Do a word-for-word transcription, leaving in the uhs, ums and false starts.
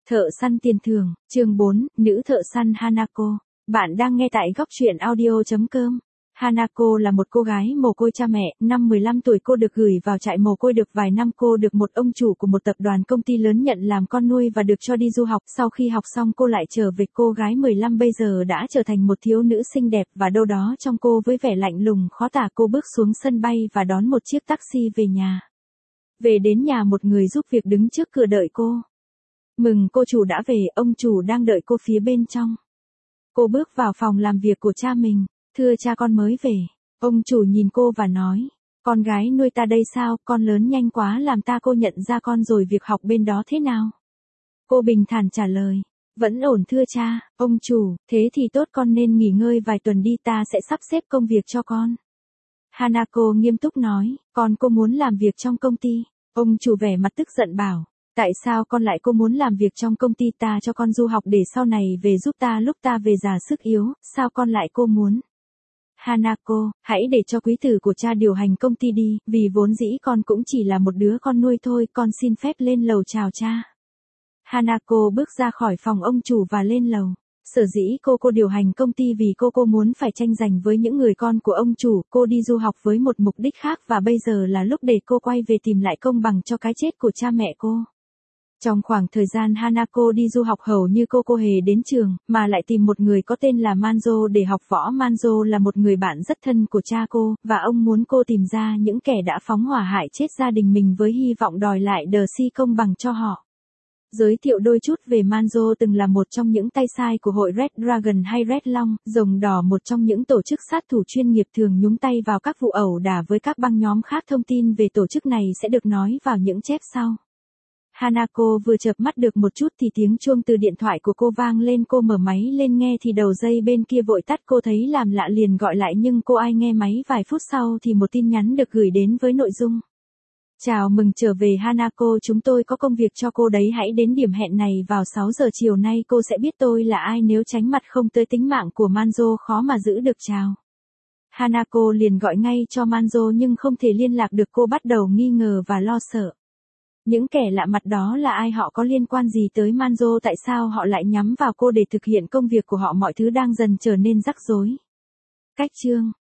Thợ săn tiền thưởng, chương bốn, nữ thợ săn Hanako. Bạn đang nghe tại góc truyện audio chấm com. Hanako là một cô gái mồ côi cha mẹ, năm mười lăm tuổi cô được gửi vào trại mồ côi được vài năm cô được một ông chủ của một tập đoàn công ty lớn nhận làm con nuôi và được cho đi du học. Sau khi học xong cô lại trở về, cô gái mười lăm bây giờ đã trở thành một thiếu nữ xinh đẹp và đâu đó trong cô với vẻ lạnh lùng khó tả. Cô bước xuống sân bay và đón một chiếc taxi về nhà. Về đến nhà, một người giúp việc đứng trước cửa đợi cô. Mừng, cô chủ đã về, ông chủ đang đợi cô phía bên trong. Cô bước vào phòng làm việc của cha mình. Thưa cha, con mới về. Ông chủ nhìn cô và nói, con gái nuôi ta đây sao, con lớn nhanh quá làm ta cô nhận ra con rồi. Việc học bên đó thế nào? Cô bình thản trả lời, vẫn ổn thưa cha. Ông chủ, thế thì tốt, con nên nghỉ ngơi vài tuần đi, ta sẽ sắp xếp công việc cho con. Hanako nghiêm túc nói, con cô muốn làm việc trong công ty. Ông chủ vẻ mặt tức giận bảo, tại sao con lại cô muốn làm việc trong công ty? Ta cho con du học để sau này về giúp ta lúc ta về già sức yếu, sao con lại cô muốn? Hanako, hãy để cho quý tử của cha điều hành công ty đi, vì vốn dĩ con cũng chỉ là một đứa con nuôi thôi. Con xin phép lên lầu chào cha. Hanako bước ra khỏi phòng ông chủ và lên lầu. Sở dĩ cô cô điều hành công ty vì cô cô muốn phải tranh giành với những người con của ông chủ. Cô đi du học với một mục đích khác và bây giờ là lúc để cô quay về tìm lại công bằng cho cái chết của cha mẹ cô. Trong khoảng thời gian Hanako đi du học, hầu như cô cô hề đến trường, mà lại tìm một người có tên là Manzo để học võ. Manzo là một người bạn rất thân của cha cô, và ông muốn cô tìm ra những kẻ đã phóng hỏa hại chết gia đình mình với hy vọng đòi lại đờ si công bằng cho họ. Giới thiệu đôi chút về Manzo: từng là một trong những tay sai của hội Red Dragon hay Red Long, rồng đỏ, một trong những tổ chức sát thủ chuyên nghiệp thường nhúng tay vào các vụ ẩu đả với các băng nhóm khác. Thông tin về tổ chức này sẽ được nói vào những chép sau. Hanako vừa chợp mắt được một chút thì tiếng chuông từ điện thoại của cô vang lên. Cô mở máy lên nghe thì đầu dây bên kia vội tắt. Cô thấy làm lạ liền gọi lại nhưng cô ai nghe máy. Vài phút sau thì một tin nhắn được gửi đến với nội dung: chào mừng trở về Hanako, chúng tôi có công việc cho cô đấy, hãy đến điểm hẹn này vào sáu giờ chiều nay. Cô sẽ biết tôi là ai nếu tránh mặt không tới tính mạng của Manzo khó mà giữ được. Chào. Hanako liền gọi ngay cho Manzo nhưng không thể liên lạc được. Cô bắt đầu nghi ngờ và lo sợ. Những kẻ lạ mặt đó là ai? Họ có liên quan gì tới Manzo? Tại sao họ lại nhắm vào cô để thực hiện công việc của họ? Mọi thứ đang dần trở nên rắc rối. Cách chương